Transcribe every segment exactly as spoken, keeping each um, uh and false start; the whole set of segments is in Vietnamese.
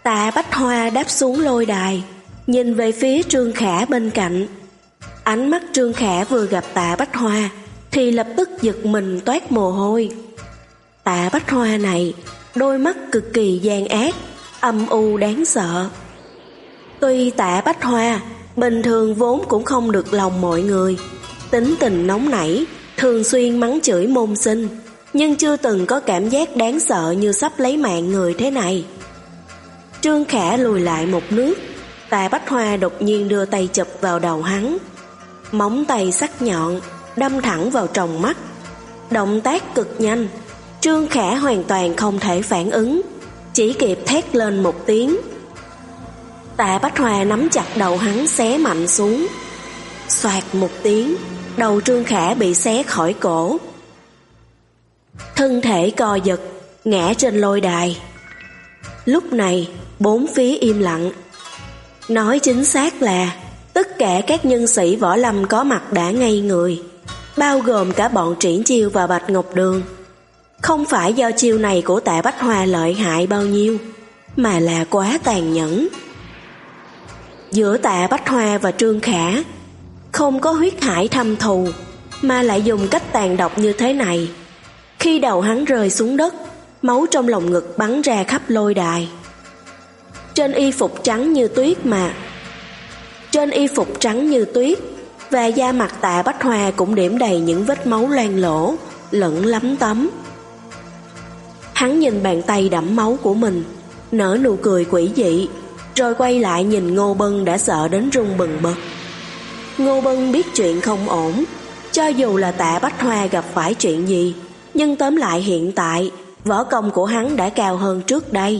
Tạ Bách Hoa đáp xuống lôi đài, nhìn về phía Trương Khả bên cạnh. Ánh mắt Trương Khả vừa gặp Tạ Bách Hoa thì lập tức giật mình toát mồ hôi. Tạ Bách Hoa này, đôi mắt cực kỳ gian ác, âm u đáng sợ. Tuy Tạ Bách Hoa bình thường vốn cũng không được lòng mọi người, tính tình nóng nảy, thường xuyên mắng chửi môn sinh, nhưng chưa từng có cảm giác đáng sợ như sắp lấy mạng người thế này. Trương Khả lùi lại một nước, Tạ Bách Hoa đột nhiên đưa tay chụp vào đầu hắn. Móng tay sắc nhọn đâm thẳng vào tròng mắt. Động tác cực nhanh, Trương Khả hoàn toàn không thể phản ứng, chỉ kịp thét lên một tiếng. Tạ Bách Hoa nắm chặt đầu hắn xé mạnh xuống. Xoạt một tiếng, đầu Trương Khả bị xé khỏi cổ. Thân thể co giật, ngã trên lôi đài. Lúc này, bốn phía im lặng. Nói chính xác là tất cả các nhân sĩ võ lâm có mặt đã ngây người, bao gồm cả bọn Triển Chiêu và Bạch Ngọc Đường. Không phải do chiêu này của Tạ Bách Hoa lợi hại bao nhiêu, mà là quá tàn nhẫn. Giữa Tạ Bách Hoa và Trương Khả không có huyết hải thâm thù, mà lại dùng cách tàn độc như thế này. Khi đầu hắn rơi xuống đất, máu trong lồng ngực bắn ra khắp lôi đài. Trên y phục trắng như tuyết mà Trên y phục trắng như tuyết và da mặt Tạ Bách Hoa cũng điểm đầy những vết máu loang lỗ, lẫn lấm tấm. Hắn nhìn bàn tay đẫm máu của mình, nở nụ cười quỷ dị, rồi quay lại nhìn Ngô Bân đã sợ đến run bần bật. Ngô Bân biết chuyện không ổn, cho dù là Tạ Bách Hoa gặp phải chuyện gì, nhưng tóm lại hiện tại võ công của hắn đã cao hơn trước đây.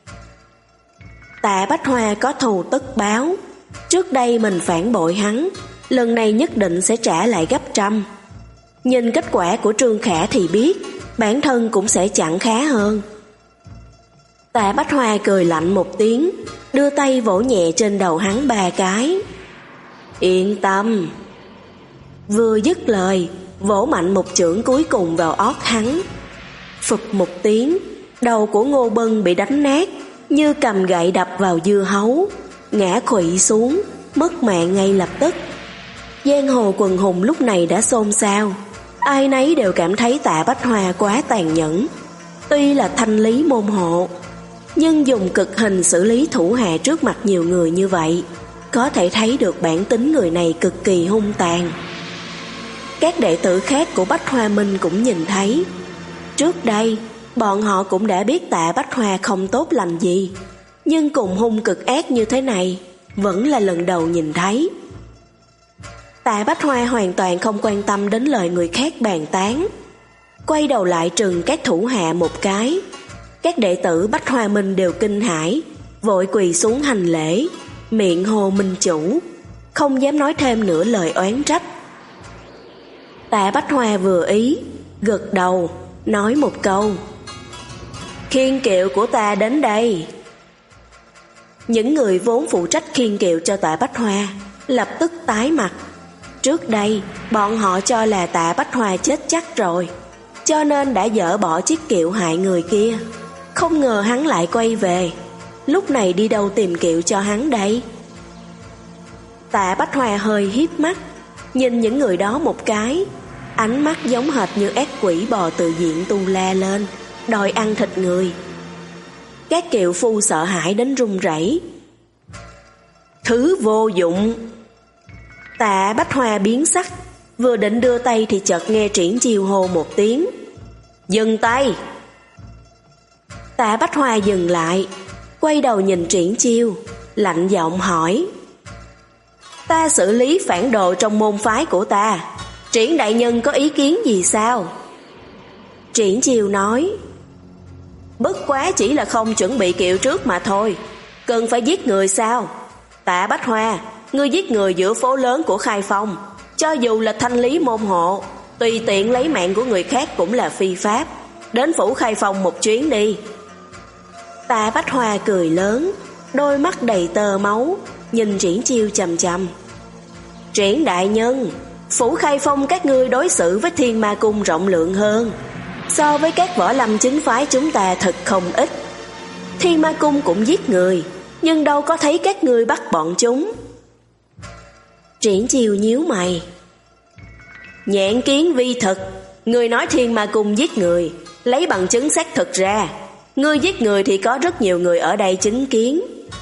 Tạ Bách Hoa có thù tất báo. Trước đây mình phản bội hắn, lần này nhất định sẽ trả lại gấp trăm. Nhìn kết quả của Trương Khả thì biết bản thân cũng sẽ chẳng khá hơn. Tạ Bách Hoa cười lạnh một tiếng, đưa tay vỗ nhẹ trên đầu hắn ba cái. Yên tâm. Vừa dứt lời, vỗ mạnh một chưởng cuối cùng vào ót hắn. Phụp một tiếng, đầu của Ngô Bân bị đánh nát, như cầm gậy đập vào dưa hấu, ngã khuỵu xuống, mất mạng ngay lập tức. Giang hồ quần hùng lúc này đã xôn xao, ai nấy đều cảm thấy Tạ Bách Hoa quá tàn nhẫn. Tuy là thanh lý môn hộ, nhưng dùng cực hình xử lý thủ hạ trước mặt nhiều người như vậy, có thể thấy được bản tính người này cực kỳ hung tàn. Các đệ tử khác của Bách Hoa Minh cũng nhìn thấy. Trước đây, bọn họ cũng đã biết Tạ Bách Hoa không tốt lành gì, nhưng cùng hung cực ác như thế này, vẫn là lần đầu nhìn thấy. Tạ Bách Hoa hoàn toàn không quan tâm đến lời người khác bàn tán, quay đầu lại trừng các thủ hạ một cái. Các đệ tử Bách Hoa Minh đều kinh hãi, vội quỳ xuống hành lễ, miệng hô minh chủ, không dám nói thêm nửa lời oán trách. Tạ Bách Hoa vừa ý, gật đầu, nói một câu: khiên kiệu của ta đến đây. Những người vốn phụ trách khiên kiệu cho Tạ Bách Hoa lập tức tái mặt. Trước đây, bọn họ cho là Tạ Bách Hoa chết chắc rồi, cho nên đã dỡ bỏ chiếc kiệu hại người kia. Không ngờ hắn lại quay về, lúc này đi đâu tìm kiệu cho hắn đây? Tạ Bách Hoa hơi híp mắt, nhìn những người đó một cái, ánh mắt giống hệt như ác quỷ bò từ diện tu la lên, đòi ăn thịt người. Các kiệu phu sợ hãi đến run rẩy. Thứ vô dụng! Tạ Bách Hoa biến sắc, vừa định đưa tay thì chợt nghe Triển Chiêu hô một tiếng: dừng tay! Tạ Bách Hoa dừng lại, quay đầu nhìn Triển Chiêu, lạnh giọng hỏi: ta xử lý phản đồ trong môn phái của ta, Triển đại nhân có ý kiến gì sao? Triển Chiêu nói: bất quá chỉ là không chuẩn bị kiệu trước mà thôi, cần phải giết người sao? Tạ Bách Hoa, ngươi giết người giữa phố lớn của Khai Phong, cho dù là thanh lý môn hộ, tùy tiện lấy mạng của người khác cũng là phi pháp. Đến phủ Khai Phong một chuyến đi. Tạ Bách Hoa cười lớn, đôi mắt đầy tơ máu, nhìn Triển Chiêu chằm chằm. Triển đại nhân, phủ Khai Phong các ngươi đối xử với Thiên Ma Cung rộng lượng hơn, so với các võ lâm chính phái chúng ta thật không ít. Thiên Ma Cung cũng giết người, nhưng đâu có thấy các ngươi bắt bọn chúng. Triển Chiêu nhíu mày. Nhãn kiến vi thực, ngươi nói Thiên Ma Cung giết người, lấy bằng chứng xác thực ra. Ngươi giết người thì có rất nhiều người ở đây chứng kiến.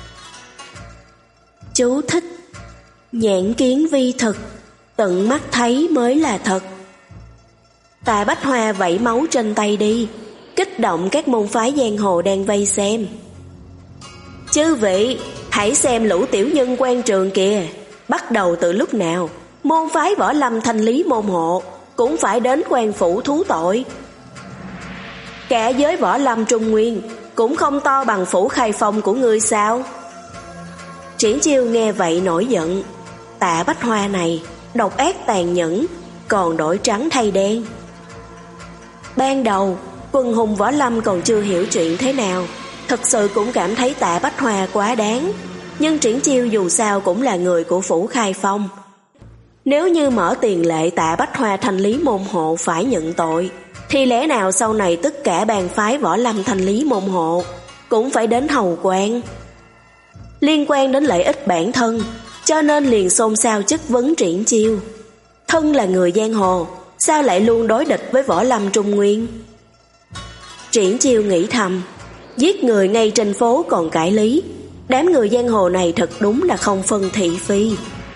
Chú thích: nhãn kiến vi thực, tận mắt thấy mới là thật. Tạ Bách Hoa vẩy máu trên tay đi, kích động các môn phái giang hồ đang vây xem. Chư vị, hãy xem lũ tiểu nhân quan trường kìa. Bắt đầu từ lúc nào, môn phái võ lâm thanh lý môn hộ cũng phải đến quan phủ thú tội. Cả giới võ lâm Trung Nguyên cũng không to bằng phủ Khai Phong của ngươi sao? Triển Chiêu nghe vậy nổi giận. Tạ Bách Hoa này độc ác tàn nhẫn, còn đổi trắng thay đen. Ban đầu quần hùng võ lâm còn chưa hiểu chuyện thế nào, thật sự cũng cảm thấy Tạ Bách Hoa quá đáng. Nhưng Triển Chiêu dù sao cũng là người của phủ Khai Phong. Nếu như mở tiền lệ Tạ Bách Hoa thanh lý môn hộ phải nhận tội, thì lẽ nào sau này tất cả bang phái võ lâm thanh lý môn hộ cũng phải đến hầu quan? Liên quan đến lợi ích bản thân, cho nên liền xôn xao chất vấn Triển Chiêu. Thân là người giang hồ, sao lại luôn đối địch với võ lâm Trung Nguyên? Triển Chiêu nghĩ thầm, giết người ngay trên phố còn cãi lý, đám người giang hồ này thật đúng là không phân thị phi.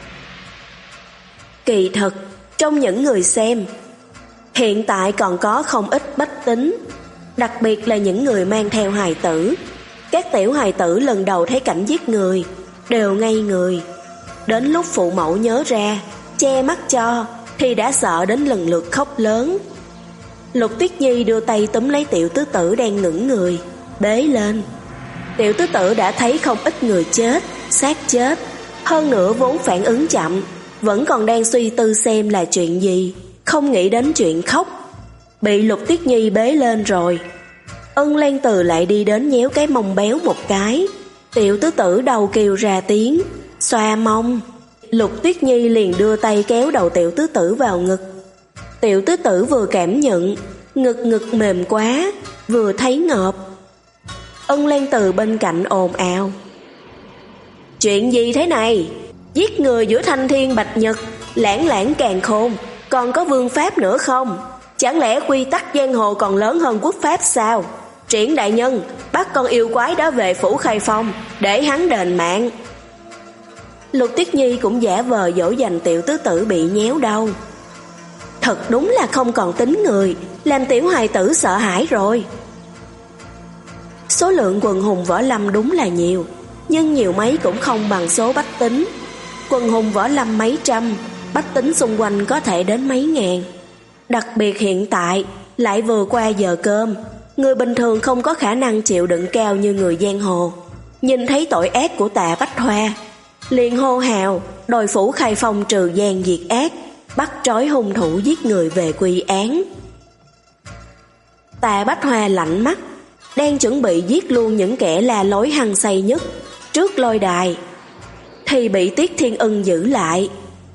Kỳ thực, trong những người xem, hiện tại còn có không ít bách tính, đặc biệt là những người mang theo hài tử. Các tiểu hài tử lần đầu thấy cảnh giết người đều ngây người. Đến lúc phụ mẫu nhớ ra, che mắt cho, thì đã sợ đến lần lượt khóc lớn. Lục Tuyết Nhi đưa tay túm lấy tiểu tứ tử đang ngẩng người, bế lên. Tiểu tứ tử đã thấy không ít người chết, xác chết, hơn nữa vốn phản ứng chậm, vẫn còn đang suy tư xem là chuyện gì, không nghĩ đến chuyện khóc. Bị Lục Tuyết Nhi bế lên rồi, Ân Lan Từ lại đi đến nhéo cái mông béo một cái. Tiểu tứ tử đầu kêu ra tiếng, xoa mông. Lục Tuyết Nhi liền đưa tay kéo đầu tiểu tứ tử vào ngực. Tiểu tứ tử vừa cảm nhận ngực ngực mềm quá, vừa thấy ngợp. Ân Lan Từ bên cạnh ồn ào, chuyện gì thế này? Giết người giữa thanh thiên bạch nhật, lãng lãng càn khôn, còn có vương pháp nữa không? Chẳng lẽ quy tắc giang hồ còn lớn hơn quốc pháp sao? Triển đại nhân, bắt con yêu quái đó về phủ Khai Phong, để hắn đền mạng. Lục Tuyết Nhi cũng giả vờ dỗ dành tiểu tứ tử bị nhéo đau. Thật đúng là không còn tính người, làm tiểu hài tử sợ hãi rồi. Số lượng quần hùng võ lâm đúng là nhiều, nhưng nhiều mấy cũng không bằng số bách tính. Quần hùng võ lâm mấy trăm, bách tính xung quanh có thể đến mấy ngàn. Đặc biệt hiện tại lại vừa qua giờ cơm, người bình thường không có khả năng chịu đựng cao như người giang hồ. Nhìn thấy tội ác của Tạ Bách Hoa, liền hô hào đòi phủ Khai Phong trừ gian diệt ác, bắt trói hung thủ giết người về quy án. Tạ Bách Hoa lạnh mắt, đang chuẩn bị giết luôn những kẻ là lối hăng say nhất trước lôi đài, thì bị Tiết Thiên Ân giữ lại.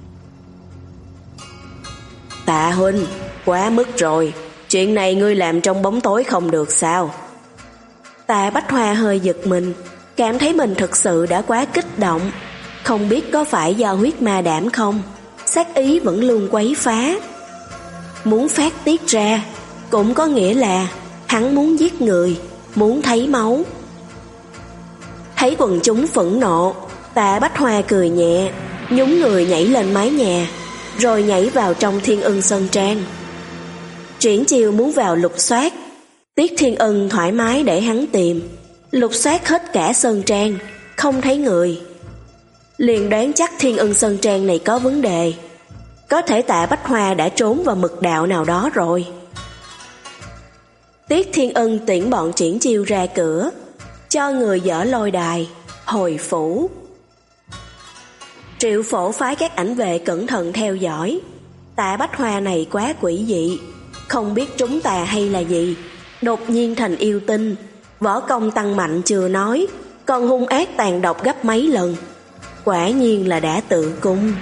Tạ huynh, quá mức rồi, chuyện này ngươi làm trong bóng tối không được sao? Tạ Bách Hoa hơi giật mình, cảm thấy mình thực sự đã quá kích động. Không biết có phải do huyết ma đảm không, sát ý vẫn luôn quấy phá. Muốn phát tiết ra, cũng có nghĩa là hắn muốn giết người, muốn thấy máu. Thấy quần chúng phẫn nộ, Tạ Bách Hoa cười nhẹ, nhún người nhảy lên mái nhà, rồi nhảy vào trong Thiên Ân Sơn Trang. Triển Chiêu muốn vào lục soát, Tiết Thiên Ân thoải mái để hắn tìm. Lục soát hết cả Sơn Trang, không thấy người. Liền đoán chắc Thiên Ân Sơn Trang này có vấn đề. Có thể Tạ Bách Hoa đã trốn vào mật đạo nào đó rồi. Tiết Thiên Ân tiễn bọn Triển Chiêu ra cửa, cho người dỡ lôi đài, hồi phủ. Triệu Phổ phái các ảnh vệ cẩn thận theo dõi. Tạ Bách Hoa này quá quỷ dị, không biết trúng tà hay là gì, đột nhiên thành yêu tinh, võ công tăng mạnh chưa nói, còn hung ác tàn độc gấp mấy lần. Quả nhiên là đã tự cung.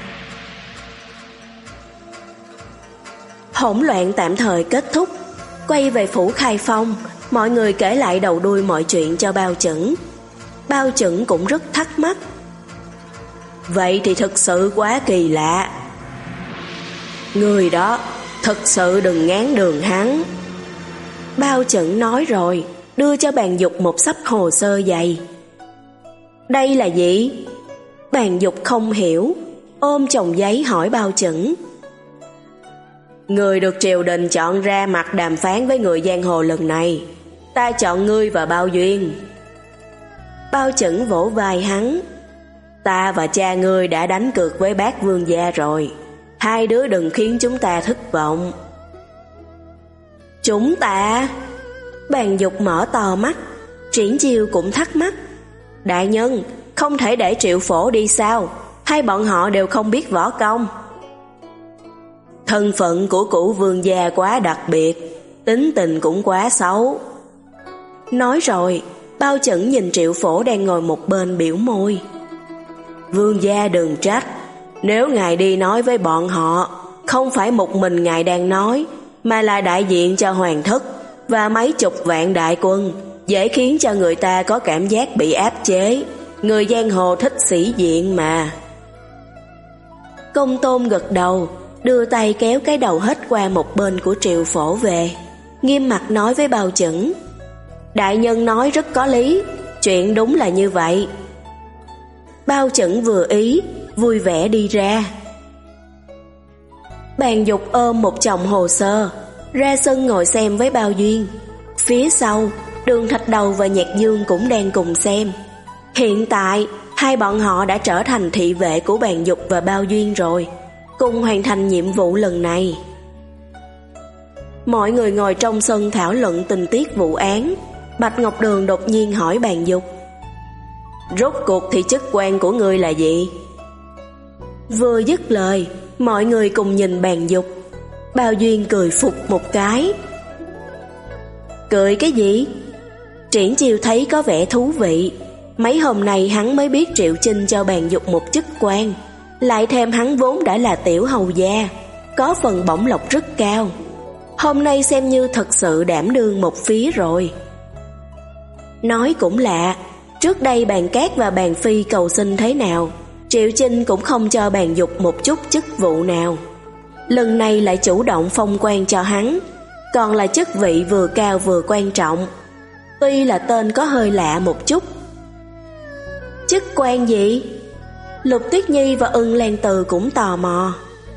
Hỗn loạn tạm thời kết thúc, quay về phủ Khai Phong, Mọi người kể lại đầu đuôi mọi chuyện cho Bao Chững. Bao Chững cũng rất thắc mắc. Vậy thì thực sự quá kỳ lạ. Người đó thực sự đừng ngán đường hắn. Bao Chững nói rồi, đưa cho Bàn Dục một xấp hồ sơ dày. Đây là gì? Bàn Dục không hiểu, ôm chồng giấy hỏi Bao Chững. Người được triều đình chọn ra mặt đàm phán với người giang hồ lần này, ta chọn ngươi và Bao Duyên. Bao Chững vỗ vai hắn. Ta và cha ngươi đã đánh cược với bác vương gia rồi, hai đứa đừng khiến chúng ta thất vọng. Chúng ta? Bàn Dục mở to mắt. Triển Chiêu cũng thắc mắc. Đại nhân, không thể để Triệu Phổ đi sao? Hai bọn họ đều không biết võ công. Thân phận của cửu vương gia quá đặc biệt, tính tình cũng quá xấu. Nói rồi, Bao Chững nhìn Triệu Phổ đang ngồi một bên biểu môi. Vương gia đừng trách, nếu ngài đi nói với bọn họ, không phải một mình ngài đang nói, mà là đại diện cho hoàng thất và mấy chục vạn đại quân, dễ khiến cho người ta có cảm giác bị áp chế. Người giang hồ thích sĩ diện mà. Công Tôn gật đầu, đưa tay kéo cái đầu hết qua một bên của Triệu Phổ về, nghiêm mặt nói với Bao Chững. Đại nhân nói rất có lý, chuyện đúng là như vậy. Bao Chững vừa ý, vui vẻ đi ra. Bàn Dục ôm một chồng hồ sơ, ra sân ngồi xem với Bao Duyên. Phía sau, Đường Thạch Đầu và Nhạc Dương cũng đang cùng xem. Hiện tại, hai bọn họ đã trở thành thị vệ của Bàn Dục và Bao Duyên rồi, cùng hoàn thành nhiệm vụ lần này. Mọi người ngồi trong sân thảo luận tình tiết vụ án. Bạch Ngọc Đường đột nhiên hỏi Bàn Dục. Rốt cuộc thì chức quan của ngươi là gì? Vừa dứt lời, mọi người cùng nhìn Bàn Dục. Bao Duyên cười phục một cái. Cười cái gì? Triển Chiêu thấy có vẻ thú vị. Mấy hôm nay hắn mới biết Triệu Chinh cho Bàn Dục một chức quan, lại thêm hắn vốn đã là tiểu hầu gia, có phần bổng lộc rất cao. Hôm nay xem như thật sự đảm đương một phía rồi. Nói cũng lạ, trước đây Bàn Cát và Bàn Phi cầu xin thế nào, Triệu Chinh cũng không cho Bàn Dục một chút chức vụ nào. Lần này lại chủ động phong quan cho hắn, còn là chức vị vừa cao vừa quan trọng. Tuy là tên có hơi lạ một chút. Chức quan gì? Lục Tuyết Nhi và Ưng Lan Từ cũng tò mò.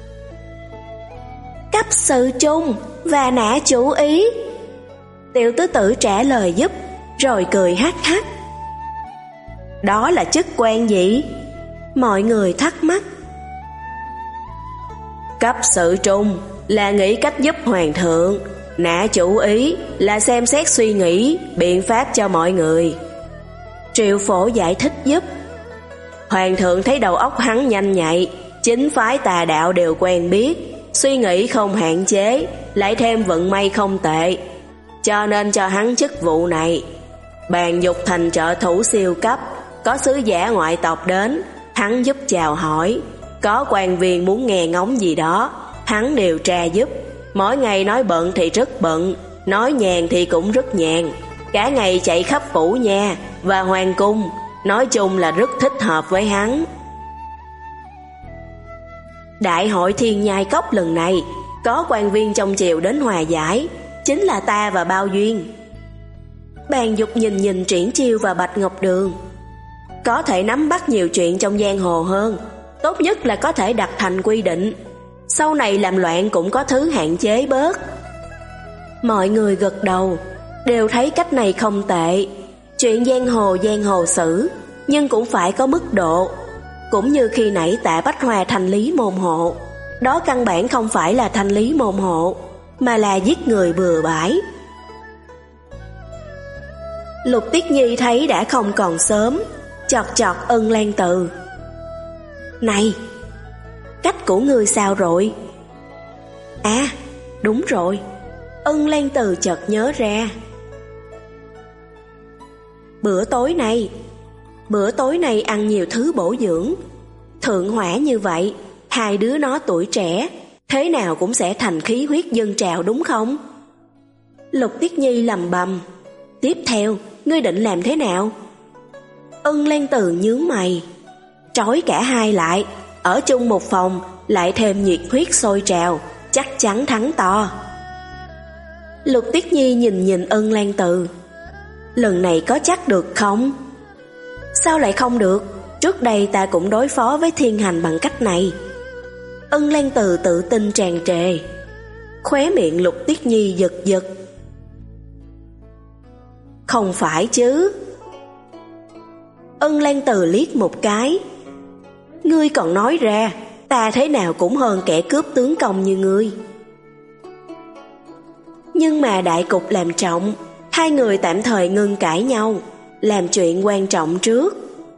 Cấp sự trung và nã chủ ý. Tiểu tứ tử trả lời giúp, rồi cười hắc hắc. Đó là chức quan gì? Mọi người thắc mắc. Cấp sự trung là nghĩ cách giúp hoàng thượng, nã chủ ý là xem xét suy nghĩ, biện pháp cho mọi người. Triệu Phổ giải thích giúp. Hoàng thượng thấy đầu óc hắn nhanh nhạy, chính phái tà đạo đều quen biết, suy nghĩ không hạn chế, lại thêm vận may không tệ, cho nên cho hắn chức vụ này. Bàn Dục thành trợ thủ siêu cấp, có sứ giả ngoại tộc đến, hắn giúp chào hỏi. Có quan viên muốn nghe ngóng gì đó, hắn điều tra giúp. Mỗi ngày nói bận thì rất bận, nói nhàn thì cũng rất nhàn, cả ngày chạy khắp phủ nha và hoàng cung, nói chung là rất thích hợp với hắn. Đại hội Thiên Nhai Cốc lần này có quan viên trong triều đến hòa giải, chính là ta và Bao Duyên. Bàn Dục nhìn nhìn Triển Chiêu và Bạch Ngọc Đường. Có thể nắm bắt nhiều chuyện trong giang hồ hơn, tốt nhất là có thể đặt thành quy định, sau này làm loạn cũng có thứ hạn chế bớt. Mọi người gật đầu, đều thấy cách này không tệ. Chuyện giang hồ giang hồ xử, nhưng cũng phải có mức độ. Cũng như khi nãy Tạ Bách Hòa thanh lý môn hộ, đó căn bản không phải là thanh lý môn hộ, mà là giết người bừa bãi. Lục Tiết Nhi thấy đã không còn sớm, chọt chọt Ân Lan Từ. Này, cách của ngươi sao rồi? À, đúng rồi. Ân Lan Từ chợt nhớ ra. Bữa tối này, bữa tối này ăn nhiều thứ bổ dưỡng. Thượng hỏa như vậy, hai đứa nó tuổi trẻ, thế nào cũng sẽ thành khí huyết dâng trào đúng không? Lục Tiết Nhi lầm bầm, Tiếp theo, ngươi định làm thế nào? Ân Lan Từ nhướng mày. Trói cả hai lại, ở chung một phòng, lại thêm nhiệt huyết sôi trào, chắc chắn thắng to. Lục Tuyết Nhi nhìn nhìn Ân Lan Từ. Lần này có chắc được không? Sao lại không được? Trước đây ta cũng đối phó với Thiên Hành bằng cách này. Ân Lan Từ tự tin tràn trề. Khóe miệng Lục Tuyết Nhi giật giật. Không phải chứ? Ân Lan Từ liếc một cái. Ngươi còn nói ra, ta thế nào cũng hơn kẻ cướp tướng công như ngươi. Nhưng mà đại cục làm trọng, hai người tạm thời ngưng cãi nhau, làm chuyện quan trọng trước.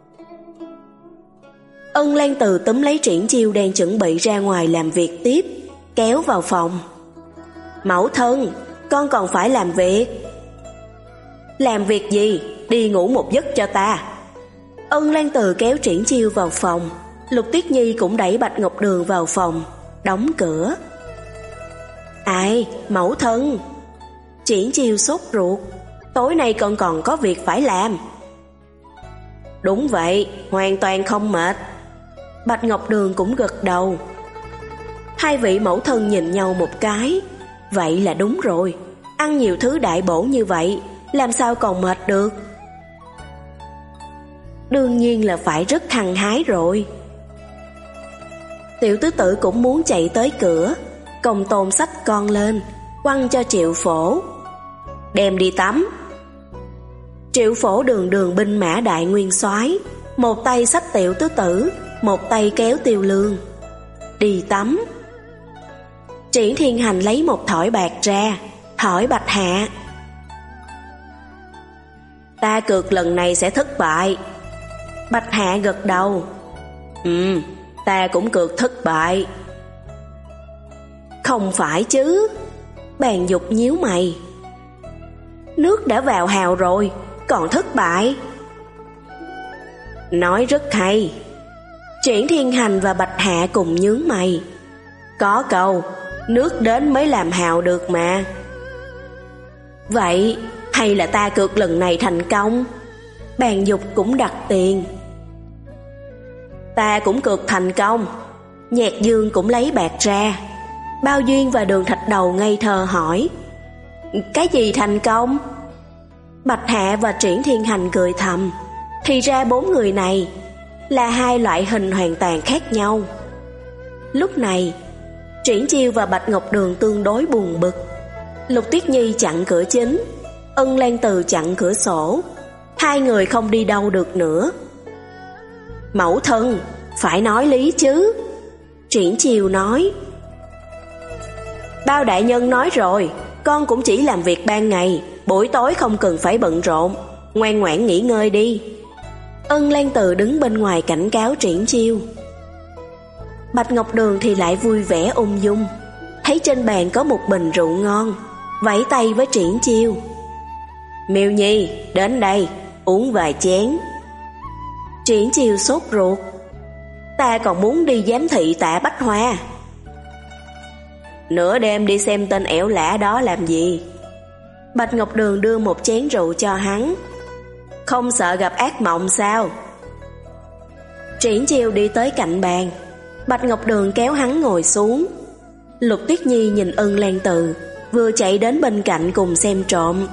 Ân Lan Từ túm lấy Triển Chiêu đang chuẩn bị ra ngoài làm việc tiếp, kéo vào phòng. Mẫu thân, con còn phải làm việc. Làm việc gì? Đi ngủ một giấc cho ta. Ân Lan Từ kéo Triển Chiêu vào phòng. Lục Tuyết Nhi cũng đẩy Bạch Ngọc Đường vào phòng, đóng cửa. Ai, mẫu thân? Triển Chiêu sốt ruột. Tối nay con còn có việc phải làm. Đúng vậy, hoàn toàn không mệt. Bạch Ngọc Đường cũng gật đầu. Hai vị mẫu thân nhìn nhau một cái. Vậy là đúng rồi, ăn nhiều thứ đại bổ như vậy, làm sao còn mệt được? Đương nhiên là phải rất hăng hái rồi. Tiểu tứ tử cũng muốn chạy tới cửa. Công Tôn xách con lên, quăng cho Triệu Phổ. Đem đi tắm. Triệu Phổ đường đường binh mã đại nguyên soái, một tay xách tiểu tứ tử, một tay kéo Tiêu Lương. Đi tắm. Triển Thiên Hành lấy một thỏi bạc ra, hỏi Bạch Hạ. Ta cược lần này sẽ thất bại. Bạch Hạ gật đầu. Ừ, ta cũng cược thất bại. Không phải chứ? Bàn Dục nhíu mày. Nước đã vào hào rồi, còn thất bại? Nói rất hay. Triển Thiên Hành và Bạch Hạ cùng nhướng mày. Có câu, nước đến mới làm hào được mà. Vậy, hay là ta cược lần này thành công? Bàn Dục cũng đặt tiền. Ta cũng cược thành công. Nhạc Dương cũng lấy bạc ra. Bao Duyên và Đường Thạch Đầu ngây thơ hỏi. Cái gì thành công? Bạch Hạ và Triển Thiên Hành cười thầm. Thì ra bốn người này là hai loại hình hoàn toàn khác nhau. Lúc này, Triển Chiêu và Bạch Ngọc Đường tương đối buồn bực. Lục Tuyết Nhi chặn cửa chính, Ân Lan Từ chặn cửa sổ. Hai người không đi đâu được nữa. Mẫu thân, phải nói lý chứ. Triển Chiêu nói. Bao đại nhân nói rồi, con cũng chỉ làm việc ban ngày, buổi tối không cần phải bận rộn, ngoan ngoãn nghỉ ngơi đi. Ân Lan Từ đứng bên ngoài cảnh cáo Triển Chiêu. Bạch Ngọc Đường thì lại vui vẻ ung dung. Thấy trên bàn có một bình rượu ngon, vẫy tay với Triển Chiêu. Miêu Nhi, đến đây, uống vài chén. Triển Chiêu sốt ruột. Ta còn muốn đi giám thị Tạ Bách Hoa. Nửa đêm đi xem tên ẻo lả đó làm gì? Bạch Ngọc Đường đưa một chén rượu cho hắn. Không sợ gặp ác mộng sao? Triển Chiêu đi tới cạnh bàn. Bạch Ngọc Đường kéo hắn ngồi xuống. Lục Tuyết Nhi nhìn Ân Lan Từ, vừa chạy đến bên cạnh cùng xem trộm.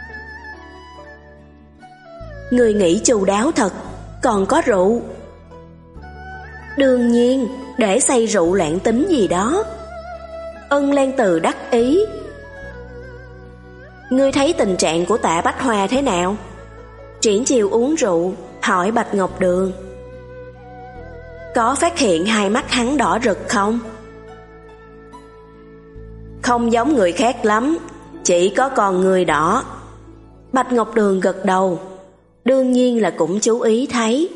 Người nghĩ chu đáo thật, còn có rượu. Đương nhiên, để say rượu loạn tính gì đó. Ân Lan Từ đắc ý. Ngươi thấy tình trạng của Tạ Bách Hoa thế nào? Triển Chiêu uống rượu, hỏi Bạch Ngọc Đường. Có phát hiện hai mắt hắn đỏ rực không? Không giống người khác lắm, chỉ có con người đỏ. Bạch Ngọc Đường gật đầu. Đương nhiên là cũng chú ý thấy.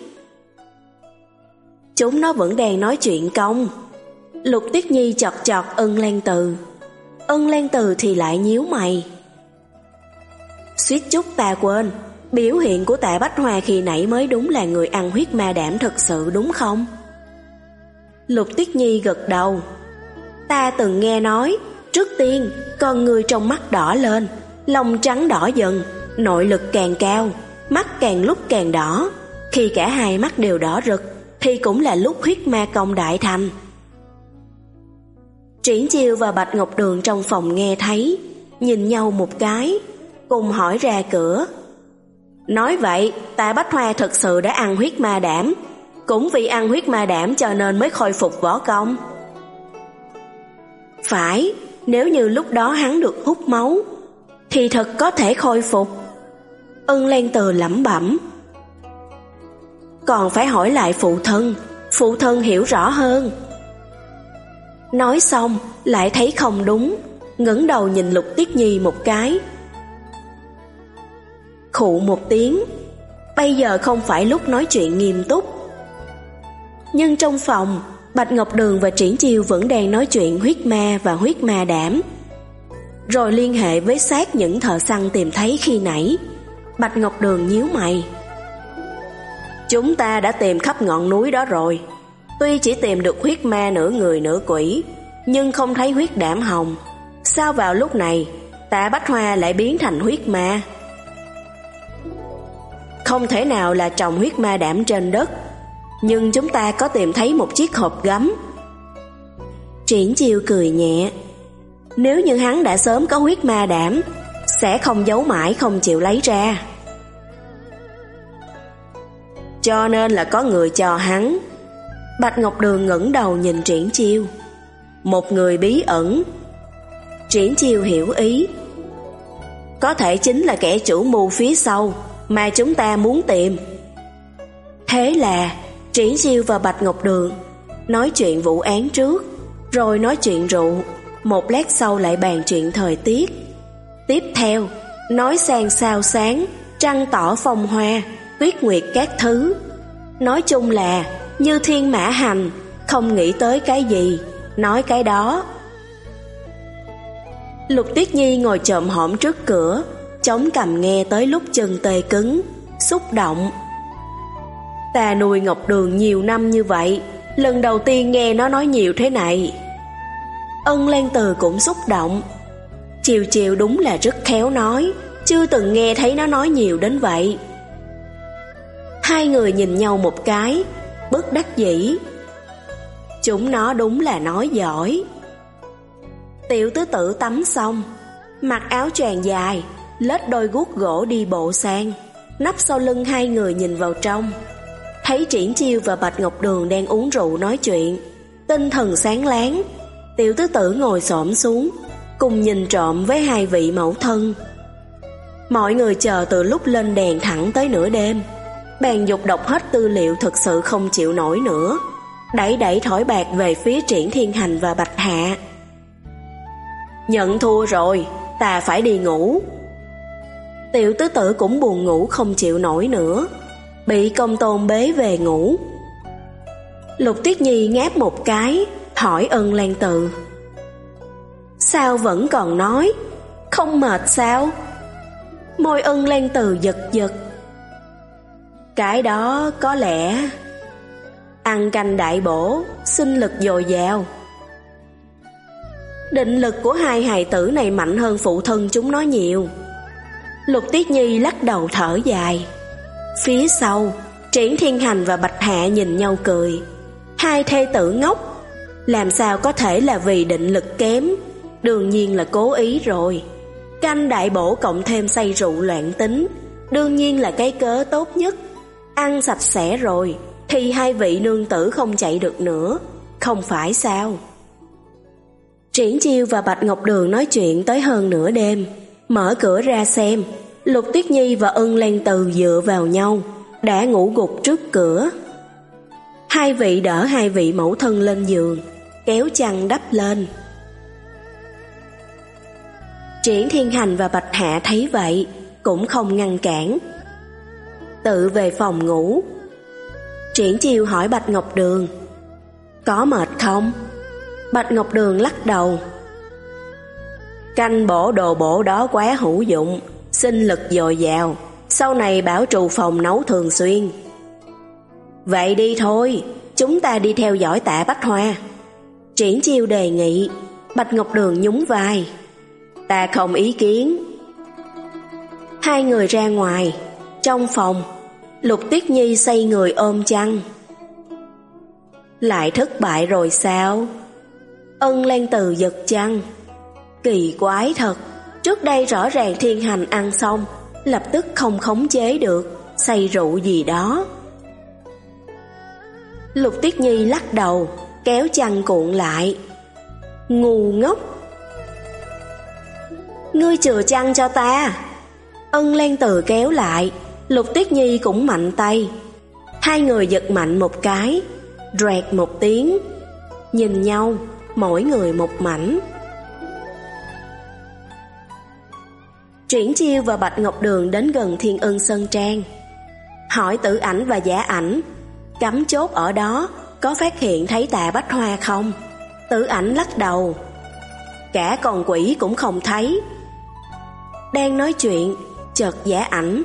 Chúng nó vẫn đang nói chuyện công. Lục Tuyết Nhi chọt chọt Ân Lan Từ. Ân Lan Từ thì lại nhíu mày. Suýt chút ta quên, biểu hiện của Tạ Bách Hoa khi nãy mới đúng là người ăn huyết ma đảm thật sự đúng không? Lục Tuyết Nhi gật đầu. Ta từng nghe nói, trước tiên con người trong mắt đỏ lên, lông trắng đỏ dần, nội lực càng cao, mắt càng lúc càng đỏ. Khi cả hai mắt đều đỏ rực thì cũng là lúc huyết ma công đại thành. Triển Chiêu và Bạch Ngọc Đường trong phòng nghe thấy, nhìn nhau một cái, cùng hỏi ra cửa. Nói vậy, Tạ Bách Hoa thực sự đã ăn huyết ma đảm, cũng vì ăn huyết ma đảm cho nên mới khôi phục võ công. Phải, nếu như lúc đó hắn được hút máu, thì thật có thể khôi phục. Ân Lan Từ lẩm bẩm. Còn phải hỏi lại phụ thân, phụ thân hiểu rõ hơn. Nói xong, lại thấy không đúng, ngẩng đầu nhìn Lục Tiết Nhi một cái. Khụ một tiếng, bây giờ không phải lúc nói chuyện nghiêm túc. Nhưng trong phòng, Bạch Ngọc Đường và Triển Chiêu vẫn đang nói chuyện huyết ma và huyết ma đảm. Rồi liên hệ với xác những thợ săn tìm thấy khi nãy. Bạch Ngọc Đường nhíu mày. Chúng ta đã tìm khắp ngọn núi đó rồi. Tuy chỉ tìm được huyết ma nửa người nửa quỷ, nhưng không thấy huyết đảm hồng. Sao vào lúc này Tạ Bách Hoa lại biến thành huyết ma? Không thể nào là trồng huyết ma đảm trên đất, nhưng chúng ta có tìm thấy một chiếc hộp gấm. Triển Chiêu cười nhẹ. Nếu như hắn đã sớm có huyết ma đảm, sẽ không giấu mãi không chịu lấy ra. Cho nên là có người cho hắn. Bạch Ngọc Đường ngẩng đầu nhìn Triển Chiêu. Một người bí ẩn. Triển Chiêu hiểu ý. Có thể chính là kẻ chủ mưu phía sau mà chúng ta muốn tìm. Thế là Triển Chiêu và Bạch Ngọc Đường nói chuyện vụ án trước, rồi nói chuyện rượu, một lát sau lại bàn chuyện thời tiết. Tiếp theo nói sang sao sáng, trăng tỏ phong hoa, tuyết nguyệt các thứ. Nói chung là như thiên mã hành, không nghĩ tới cái gì nói cái đó. Lục Tuyết Nhi ngồi chồm hổm trước cửa, chống cằm nghe tới lúc chân tê cứng, xúc động. Ta nuôi Ngọc Đường nhiều năm như vậy, lần đầu tiên nghe nó nói nhiều thế này. Ân Lan Từ cũng xúc động. Chiều chiều đúng là rất khéo nói, chưa từng nghe thấy nó nói nhiều đến vậy. Hai người nhìn nhau một cái, bất đắc dĩ. Chúng nó đúng là nói giỏi. Tiểu tứ tử tắm xong, mặc áo choàng dài, lết đôi guốc gỗ đi bộ sang, nấp sau lưng hai người nhìn vào trong. Thấy Triển Chiêu và Bạch Ngọc Đường đang uống rượu nói chuyện, tinh thần sáng láng. Tiểu tứ tử ngồi xổm xuống, cùng nhìn trộm với hai vị mẫu thân. Mọi người chờ từ lúc lên đèn thẳng tới nửa đêm. Bàn dục đọc hết tư liệu thực sự không chịu nổi nữa, đẩy đẩy thỏi bạc về phía Triển Thiên Hành và Bạch Hạ. Nhận thua rồi, ta phải đi ngủ. Tiểu tứ tử cũng buồn ngủ không chịu nổi nữa, bị Công Tôn bế về ngủ. Lục Tuyết Nhi ngáp một cái, hỏi Ân Lan Từ. Sao vẫn còn nói, không mệt sao? Môi Ân Lan Từ giật giật. Cái đó có lẽ ăn canh đại bổ, sinh lực dồi dào. Định lực của hai hài tử này mạnh hơn phụ thân chúng nó nhiều. Lục Tuyết Nhi lắc đầu thở dài. Phía sau, Triển Thiên Hành và Bạch Hạ nhìn nhau cười. Hai thê tử ngốc, làm sao có thể là vì định lực kém, đương nhiên là cố ý rồi. Canh đại bổ cộng thêm say rượu loạn tính, đương nhiên là cái cớ tốt nhất. Ăn sạch sẽ rồi thì hai vị nương tử không chạy được nữa, không phải sao? Triển Chiêu và Bạch Ngọc Đường nói chuyện tới hơn nửa đêm. Mở cửa ra xem, Lục Tuyết Nhi và Ân Lan Từ dựa vào nhau, đã ngủ gục trước cửa. Hai vị đỡ hai vị mẫu thân lên giường, kéo chăn đắp lên. Triển Thiên Hành và Bạch Hạ thấy vậy, cũng không ngăn cản, tự về phòng ngủ. Triển Chiêu hỏi Bạch Ngọc Đường, có mệt không? Bạch Ngọc Đường lắc đầu. Canh bổ đồ bổ đó quá hữu dụng, sinh lực dồi dào, sau này bảo trù phòng nấu thường xuyên. Vậy đi thôi, chúng ta đi theo dõi Tạ Bách Hoa. Triển Chiêu đề nghị. Bạch Ngọc Đường nhún vai. Ta không ý kiến. Hai người ra ngoài. Trong phòng, Lục Tuyết Nhi xoay người ôm chăn. Lại thất bại rồi sao? Ân Lan Từ giật chăn. Kỳ quái thật, trước đây rõ ràng Thiên Hành ăn xong, lập tức không khống chế được, say rượu gì đó. Lục Tuyết Nhi lắc đầu, kéo chăn cuộn lại. Ngu ngốc. Ngươi chừa chăn cho ta. Ân Lan Từ kéo lại, Lục Tuyết Nhi cũng mạnh tay. Hai người giật mạnh một cái, rẹt một tiếng. Nhìn nhau, mỗi người một mảnh. Triển Chiêu và Bạch Ngọc Đường đến gần Thiên Ân Sơn Trang, hỏi Tử Ảnh và Giả Ảnh cắm chốt ở đó có phát hiện thấy Tạ Bách Hoa không. Tử Ảnh lắc đầu, cả con quỷ cũng không thấy. Đang nói chuyện, chợt Giả Ảnh.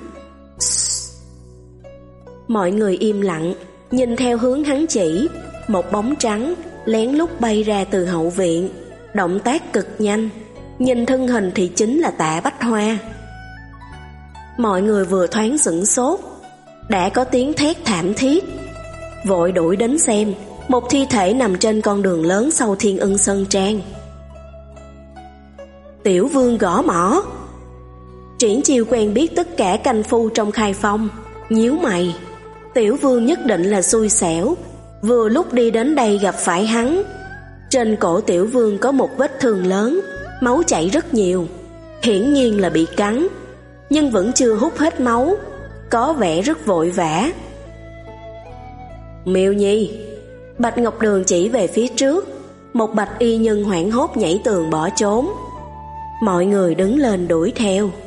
Mọi người im lặng, nhìn theo hướng hắn chỉ. Một bóng trắng lén lút bay ra từ hậu viện, động tác cực nhanh. Nhìn thân hình thì chính là Tạ Bách Hoa. Mọi người vừa thoáng sửng sốt, đã có tiếng thét thảm thiết. Vội đuổi đến xem, một thi thể nằm trên con đường lớn sau Thiên Ân Sơn Trang. Tiểu Vương gõ mỏ. Triển Chiêu quen biết tất cả canh phu trong khai phong, nhíu mày. Tiểu Vương nhất định là xui xẻo, vừa lúc đi đến đây gặp phải hắn. Trên cổ Tiểu Vương có một vết thương lớn, máu chảy rất nhiều, hiển nhiên là bị cắn, nhưng vẫn chưa hút hết máu, có vẻ rất vội vã. Miêu Nhi. Bạch Ngọc Đường chỉ về phía trước. Một bạch y nhân hoảng hốt nhảy tường bỏ trốn. Mọi người đứng lên đuổi theo.